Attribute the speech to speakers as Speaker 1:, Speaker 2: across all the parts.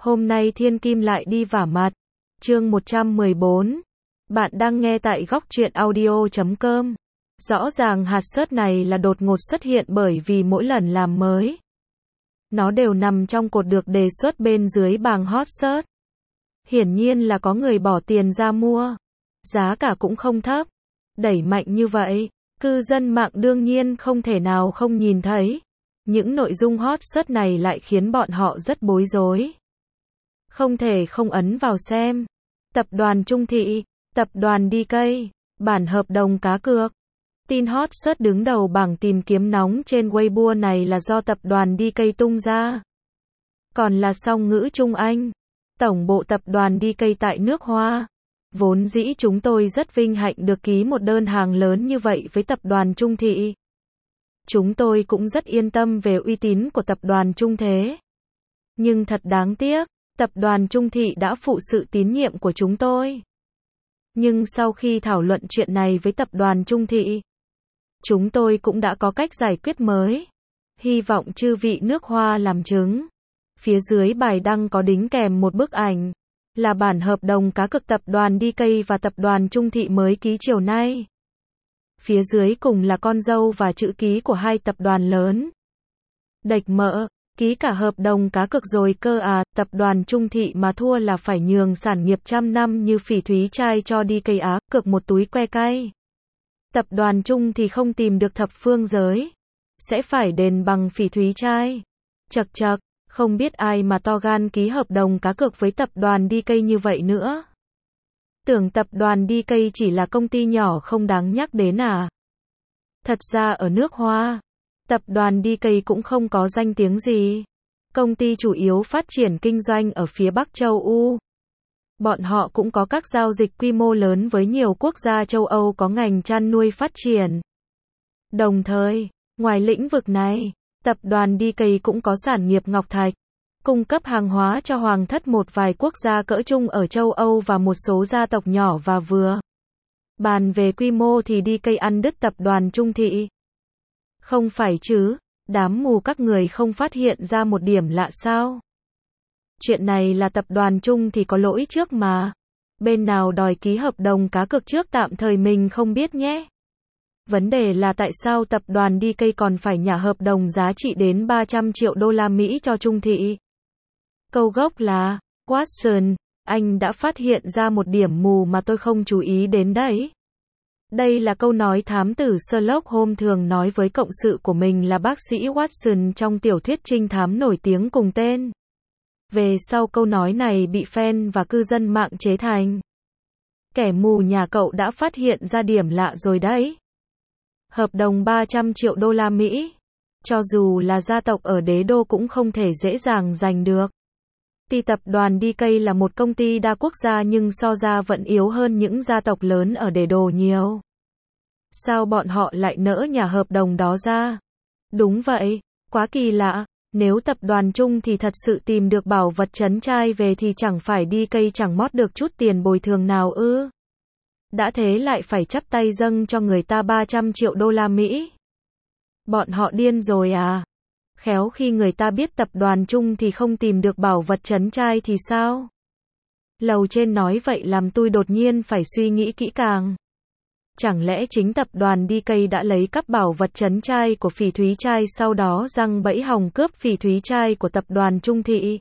Speaker 1: Hôm nay Thiên Kim lại đi vả mặt. Chương 114. Bạn đang nghe tại góc truyện audio.com. Rõ ràng hạt sớt này là đột ngột xuất hiện bởi vì mỗi lần làm mới, nó đều nằm trong cột được đề xuất bên dưới bảng hot search. Hiển nhiên là có người bỏ tiền ra mua. Giá cả cũng không thấp. Đẩy mạnh như vậy, cư dân mạng đương nhiên không thể nào không nhìn thấy. Những nội dung hot search này lại khiến bọn họ rất bối rối. Không thể không ấn vào xem. Tập đoàn Trung Thị, tập đoàn DK, bản hợp đồng cá cược. Tin hot search đứng đầu bảng tìm kiếm nóng trên Weibo này là do tập đoàn DK tung ra. Còn là song ngữ Trung Anh. Tổng bộ tập đoàn DK tại nước Hoa. Vốn dĩ chúng tôi rất vinh hạnh được ký một đơn hàng lớn như vậy với tập đoàn Trung Thị. Chúng tôi cũng rất yên tâm về uy tín của tập đoàn Trung Thế. Nhưng thật đáng tiếc, tập đoàn Trung Thị đã phụ sự tín nhiệm của chúng tôi. Nhưng sau khi thảo luận chuyện này với tập đoàn Trung Thị, chúng tôi cũng đã có cách giải quyết mới. Hy vọng chư vị nước Hoa làm chứng. Phía dưới bài đăng có đính kèm một bức ảnh, là bản hợp đồng cá cược tập đoàn DK và tập đoàn Trung Thị mới ký chiều nay. Phía dưới cùng là con dâu và chữ ký của hai tập đoàn lớn. Đệch mỡ, ký cả hợp đồng cá cược rồi cơ à, tập đoàn Trung Thị mà thua là phải nhường sản nghiệp trăm năm như Phỉ Thúy Trai cho DK á, cược một túi que cay. Tập đoàn Trung thì không tìm được thập phương giới, sẽ phải đền bằng Phỉ Thúy Trai. Chật chật, không biết ai mà to gan ký hợp đồng cá cược với tập đoàn DK như vậy nữa. Tưởng tập đoàn DK chỉ là công ty nhỏ không đáng nhắc đến à? Thật ra ở nước Hoa, tập đoàn DK cũng không có danh tiếng gì. Công ty chủ yếu phát triển kinh doanh ở phía Bắc châu Âu. Bọn họ cũng có các giao dịch quy mô lớn với nhiều quốc gia châu Âu có ngành chăn nuôi phát triển. Đồng thời, ngoài lĩnh vực này, tập đoàn DK cũng có sản nghiệp ngọc thạch, cung cấp hàng hóa cho hoàng thất một vài quốc gia cỡ trung ở châu Âu và một số gia tộc nhỏ và vừa. Bàn về quy mô thì DK ăn đứt tập đoàn Trung Thị. Không phải chứ, đám mù các người không phát hiện ra một điểm lạ sao? Chuyện này là tập đoàn Trung thì có lỗi trước mà. Bên nào đòi ký hợp đồng cá cược trước tạm thời mình không biết nhé. Vấn đề là tại sao tập đoàn DK còn phải nhả hợp đồng giá trị đến 300 triệu đô la Mỹ cho Trung Thị? Câu gốc là, Watson, anh đã phát hiện ra một điểm mù mà tôi không chú ý đến đấy. Đây là câu nói thám tử Sherlock Holmes thường nói với cộng sự của mình là bác sĩ Watson trong tiểu thuyết trinh thám nổi tiếng cùng tên. Về sau câu nói này bị fan và cư dân mạng chế thành. Kẻ mù nhà cậu đã phát hiện ra điểm lạ rồi đấy. Hợp đồng 300 triệu đô la Mỹ. Cho dù là gia tộc ở đế đô cũng không thể dễ dàng giành được. Tuy tập đoàn DK là một công ty đa quốc gia nhưng so ra vẫn yếu hơn những gia tộc lớn ở đế đô nhiều. Sao bọn họ lại nỡ nhả hợp đồng đó ra? Đúng vậy, quá kỳ lạ. Nếu tập đoàn Trung thì thật sự tìm được bảo vật trấn trai về thì chẳng phải DK chẳng mót được chút tiền bồi thường nào ư? Đã thế lại phải chắp tay dâng cho người ta 300 triệu đô la Mỹ. Bọn họ điên rồi à? Khéo khi người ta biết tập đoàn Trung thì không tìm được bảo vật trấn trai thì sao? Lầu trên nói vậy làm tôi đột nhiên phải suy nghĩ kỹ càng. Chẳng lẽ chính tập đoàn DK đã lấy cắp bảo vật trấn trai của Phỉ Thúy Trai sau đó giăng bẫy hòng cướp Phỉ Thúy Trai của tập đoàn Trung Thị?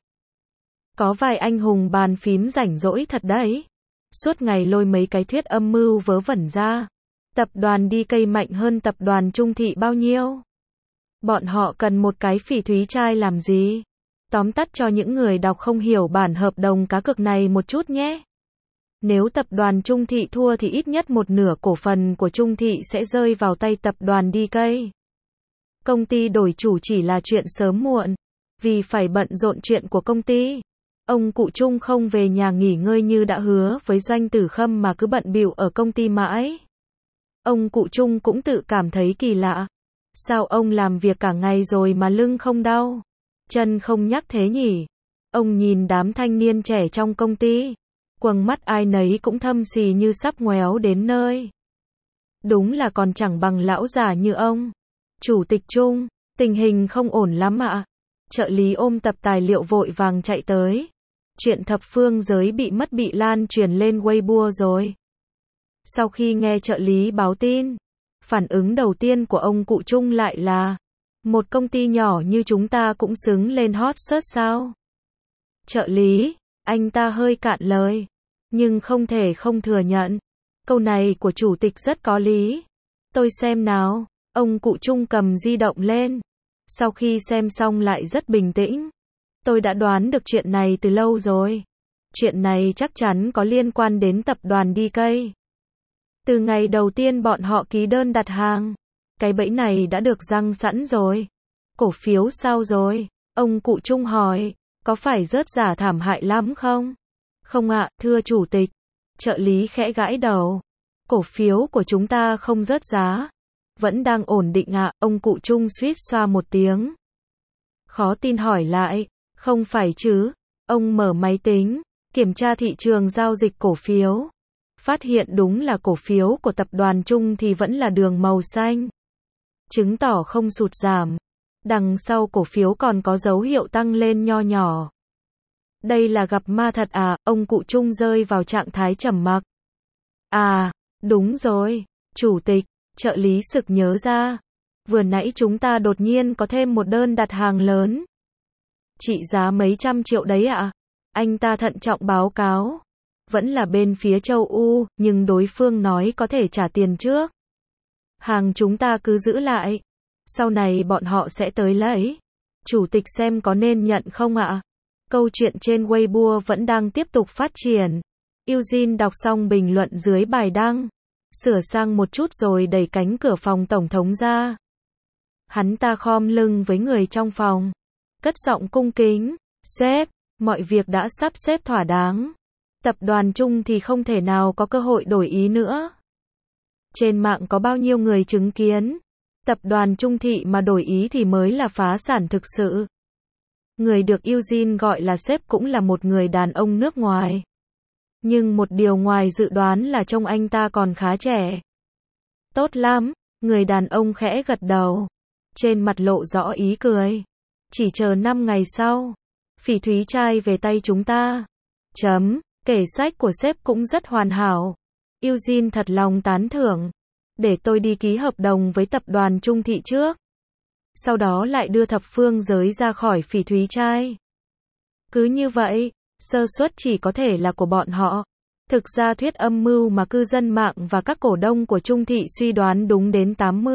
Speaker 1: Có vài anh hùng bàn phím rảnh rỗi thật đấy. Suốt ngày lôi mấy cái thuyết âm mưu vớ vẩn ra. Tập đoàn DK mạnh hơn tập đoàn Trung Thị bao nhiêu? Bọn họ cần một cái Phỉ Thúy Trai làm gì? Tóm tắt cho những người đọc không hiểu bản hợp đồng cá cược này một chút nhé. Nếu tập đoàn Trung Thị thua thì ít nhất một nửa cổ phần của Trung Thị sẽ rơi vào tay tập đoàn DK. Công ty đổi chủ chỉ là chuyện sớm muộn. Vì phải bận rộn chuyện của công ty, ông cụ Trung không về nhà nghỉ ngơi như đã hứa với Doanh Tử Khâm mà cứ bận bịu ở công ty mãi. Ông cụ Trung cũng tự cảm thấy kỳ lạ. Sao ông làm việc cả ngày rồi mà lưng không đau? Chân không nhắc thế nhỉ? Ông nhìn đám thanh niên trẻ trong công ty. Quầng mắt ai nấy cũng thâm xì như sắp ngoéo đến nơi. Đúng là còn chẳng bằng lão già như ông. Chủ tịch Trung, tình hình không ổn lắm ạ. Trợ lý ôm tập tài liệu vội vàng chạy tới. Chuyện thập phương giới bị mất bị lan truyền lên Weibo rồi. Sau khi nghe trợ lý báo tin, phản ứng đầu tiên của ông cụ Trung lại là, một công ty nhỏ như chúng ta cũng xứng lên hot search sao? Trợ lý, anh ta hơi cạn lời, nhưng không thể không thừa nhận. Câu này của chủ tịch rất có lý. Tôi xem nào, ông cụ Trung cầm di động lên. Sau khi xem xong lại rất bình tĩnh. Tôi đã đoán được chuyện này từ lâu rồi. Chuyện này chắc chắn có liên quan đến tập đoàn DK. Từ ngày đầu tiên bọn họ ký đơn đặt hàng, cái bẫy này đã được giăng sẵn rồi. Cổ phiếu sao rồi? Ông cụ Trung hỏi, có phải rớt giá thảm hại lắm không? Không ạ, thưa chủ tịch. Trợ lý khẽ gãi đầu. Cổ phiếu của chúng ta không rớt giá. Vẫn đang ổn định ạ, ông cụ Trung suýt xoa một tiếng. Khó tin hỏi lại, không phải chứ? Ông mở máy tính, kiểm tra thị trường giao dịch cổ phiếu. Phát hiện đúng là cổ phiếu của tập đoàn Trung thì vẫn là đường màu xanh. Chứng tỏ không sụt giảm. Đằng sau cổ phiếu còn có dấu hiệu tăng lên nho nhỏ. Đây là gặp ma thật à? Ông cụ Trung rơi vào trạng thái trầm mặc. À, đúng rồi, chủ tịch, trợ lý sực nhớ ra. Vừa nãy chúng ta đột nhiên có thêm một đơn đặt hàng lớn. Trị giá mấy trăm triệu đấy ạ? Anh ta thận trọng báo cáo. Vẫn là bên phía châu Âu, nhưng đối phương nói có thể trả tiền trước. Hàng chúng ta cứ giữ lại. Sau này bọn họ sẽ tới lấy. Chủ tịch xem có nên nhận không ạ? Câu chuyện trên Weibo vẫn đang tiếp tục phát triển. Eugene đọc xong bình luận dưới bài đăng. Sửa sang một chút rồi đẩy cánh cửa phòng tổng thống ra. Hắn ta khom lưng với người trong phòng. Cất giọng cung kính. Sếp, mọi việc đã sắp xếp thỏa đáng. Tập đoàn Trung thì không thể nào có cơ hội đổi ý nữa. Trên mạng có bao nhiêu người chứng kiến. Tập đoàn Trung Thị mà đổi ý thì mới là phá sản thực sự. Người được Eugene gọi là sếp cũng là một người đàn ông nước ngoài. Nhưng một điều ngoài dự đoán là trông anh ta còn khá trẻ. Tốt lắm, người đàn ông khẽ gật đầu. Trên mặt lộ rõ ý cười. Chỉ chờ 5 ngày sau. Phỉ thúy trai về tay chúng ta. Kể sách của sếp cũng rất hoàn hảo. Eugene thật lòng tán thưởng. Để tôi đi ký hợp đồng với tập đoàn Trung Thị trước. Sau đó lại đưa thập phương giới ra khỏi phỉ thúy trai. Cứ như vậy, sơ suất chỉ có thể là của bọn họ. Thực ra thuyết âm mưu mà cư dân mạng và các cổ đông của Trung Thị suy đoán đúng đến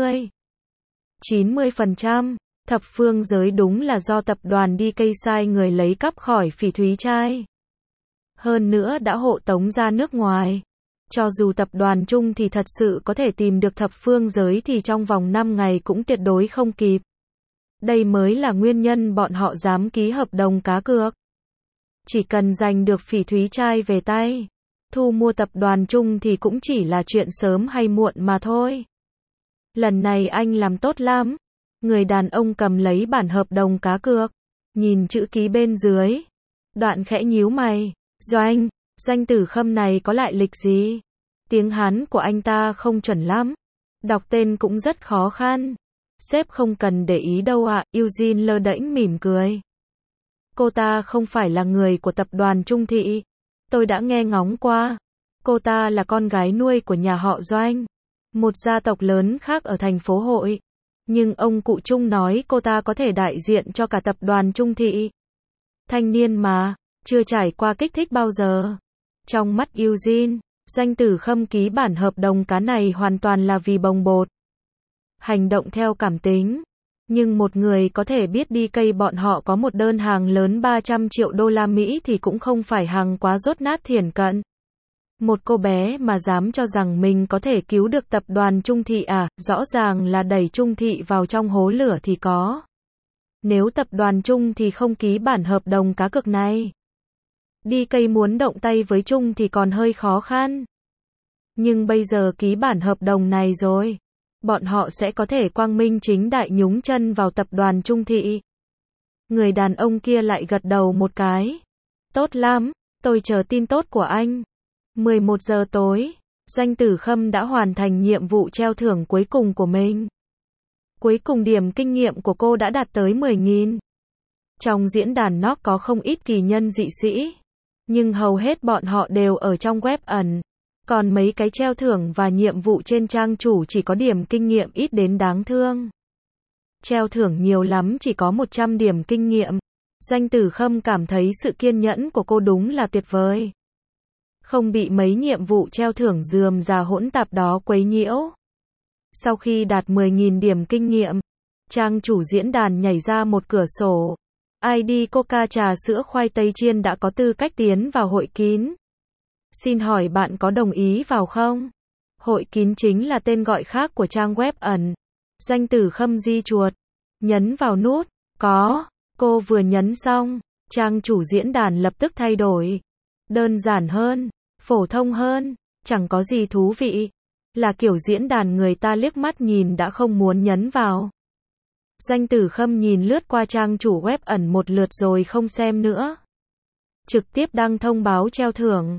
Speaker 1: 80-90%. Thập phương giới đúng là do tập đoàn DK sai người lấy cắp khỏi phỉ thúy trai. Hơn nữa đã hộ tống ra nước ngoài. Cho dù tập đoàn Trung thì thật sự có thể tìm được thập phương giới thì trong vòng 5 ngày cũng tuyệt đối không kịp. Đây mới là nguyên nhân bọn họ dám ký hợp đồng cá cược. Chỉ cần giành được phỉ thúy trai về tay, thu mua tập đoàn Trung thì cũng chỉ là chuyện sớm hay muộn mà thôi. Lần này anh làm tốt lắm. Người đàn ông cầm lấy bản hợp đồng cá cược, nhìn chữ ký bên dưới. Đoạn khẽ nhíu mày. Doanh Tử Khâm này có lại lịch gì? Tiếng Hán của anh ta không chuẩn lắm. Đọc tên cũng rất khó khăn. Sếp không cần để ý đâu ạ. Eugene lơ đễnh mỉm cười. Cô ta không phải là người của tập đoàn Trung Thị. Tôi đã nghe ngóng qua. Cô ta là con gái nuôi của nhà họ Doanh, một gia tộc lớn khác ở thành phố Hội. Nhưng ông cụ Trung nói cô ta có thể đại diện cho cả tập đoàn Trung Thị. Thanh niên mà, chưa trải qua kích thích bao giờ. Trong mắt Eugene, Doanh Tử Khâm ký bản hợp đồng cá này hoàn toàn là vì bồng bột. Hành động theo cảm tính. Nhưng một người có thể biết đi cây bọn họ có một đơn hàng lớn 300 triệu đô la Mỹ thì cũng không phải hàng quá dốt nát thiển cận. Một cô bé mà dám cho rằng mình có thể cứu được tập đoàn Trung Thị à, rõ ràng là đẩy Trung Thị vào trong hố lửa thì có. Nếu tập đoàn Trung thì không ký bản hợp đồng cá cược này. Đi cây muốn động tay với Trung thì còn hơi khó khăn. Nhưng bây giờ ký bản hợp đồng này rồi, bọn họ sẽ có thể quang minh chính đại nhúng chân vào tập đoàn Trung Thị. Người đàn ông kia lại gật đầu một cái. Tốt lắm, tôi chờ tin tốt của anh. 11 giờ tối, Doanh Tử Khâm đã hoàn thành nhiệm vụ treo thưởng cuối cùng của mình. Cuối cùng điểm kinh nghiệm của cô đã đạt tới 10.000. Trong diễn đàn NOC có không ít kỳ nhân dị sĩ. Nhưng hầu hết bọn họ đều ở trong web ẩn. Còn mấy cái treo thưởng và nhiệm vụ trên trang chủ chỉ có điểm kinh nghiệm ít đến đáng thương. Treo thưởng nhiều lắm chỉ có 100 điểm kinh nghiệm. Doanh Tử Khâm cảm thấy sự kiên nhẫn của cô đúng là tuyệt vời. Không bị mấy nhiệm vụ treo thưởng rườm rà hỗn tạp đó quấy nhiễu. Sau khi đạt 10.000 điểm kinh nghiệm, trang chủ diễn đàn nhảy ra một cửa sổ. ID Coca trà sữa khoai tây chiên đã có tư cách tiến vào hội kín. Xin hỏi bạn có đồng ý vào không? Hội kín chính là tên gọi khác của trang web ẩn. Doanh Tử Khâm di chuột, nhấn vào nút, có. Cô vừa nhấn xong, trang chủ diễn đàn lập tức thay đổi. Đơn giản hơn, phổ thông hơn, chẳng có gì thú vị. Là kiểu diễn đàn người ta liếc mắt nhìn đã không muốn nhấn vào. Doanh Tử Khâm nhìn lướt qua trang chủ web ẩn một lượt rồi không xem nữa. Trực tiếp đăng thông báo treo thưởng.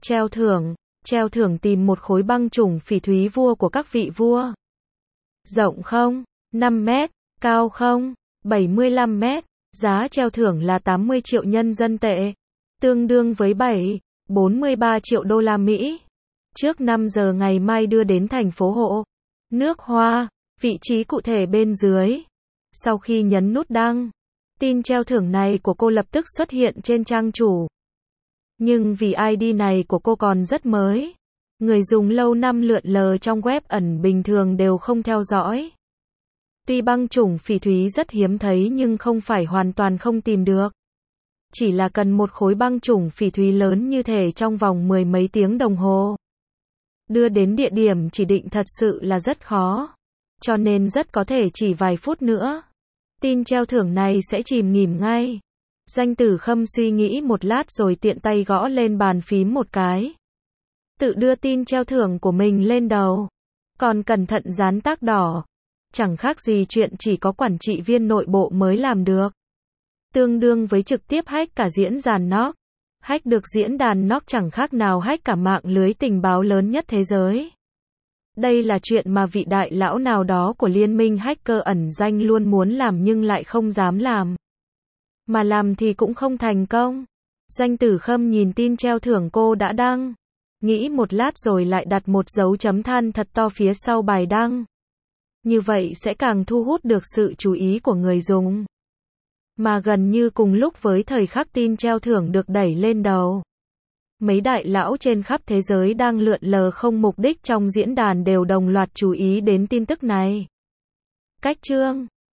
Speaker 1: Treo thưởng tìm một khối băng chủng phỉ thúy vua của các vị vua. Rộng không? 5 mét. Cao không? 75 mét. Giá treo thưởng là 80 triệu nhân dân tệ. Tương đương với 7,43 triệu đô la Mỹ. Trước 5 giờ ngày mai đưa đến thành phố Hộ Nước Hoa. Vị trí cụ thể bên dưới. Sau khi nhấn nút đăng, tin treo thưởng này của cô lập tức xuất hiện trên trang chủ. Nhưng vì ID này của cô còn rất mới, người dùng lâu năm lượn lờ trong web ẩn bình thường đều không theo dõi. Tuy băng chủng phỉ thúy rất hiếm thấy nhưng không phải hoàn toàn không tìm được. Chỉ là cần một khối băng chủng phỉ thúy lớn như thể trong vòng 10 mấy tiếng đồng hồ. Đưa đến địa điểm chỉ định thật sự là rất khó. Cho nên rất có thể chỉ vài phút nữa, tin treo thưởng này sẽ chìm nghỉm ngay. Doanh Tử Khâm suy nghĩ một lát rồi tiện tay gõ lên bàn phím một cái. Tự đưa tin treo thưởng của mình lên đầu. Còn cẩn thận dán tag đỏ. Chẳng khác gì chuyện chỉ có quản trị viên nội bộ mới làm được. Tương đương với trực tiếp hack cả diễn đàn NOC. Hack được diễn đàn NOC chẳng khác nào hack cả mạng lưới tình báo lớn nhất thế giới. Đây là chuyện mà vị đại lão nào đó của liên minh hacker ẩn danh luôn muốn làm nhưng lại không dám làm. Mà làm thì cũng không thành công. Doanh Tử Khâm nhìn tin treo thưởng cô đã đăng. Nghĩ một lát rồi lại đặt một dấu chấm than thật to phía sau bài đăng. Như vậy sẽ càng thu hút được sự chú ý của người dùng. Mà gần như cùng lúc với thời khắc tin treo thưởng được đẩy lên đầu, mấy đại lão trên khắp thế giới đang lượn lờ không mục đích trong diễn đàn đều đồng loạt chú ý đến tin tức này. Cách chương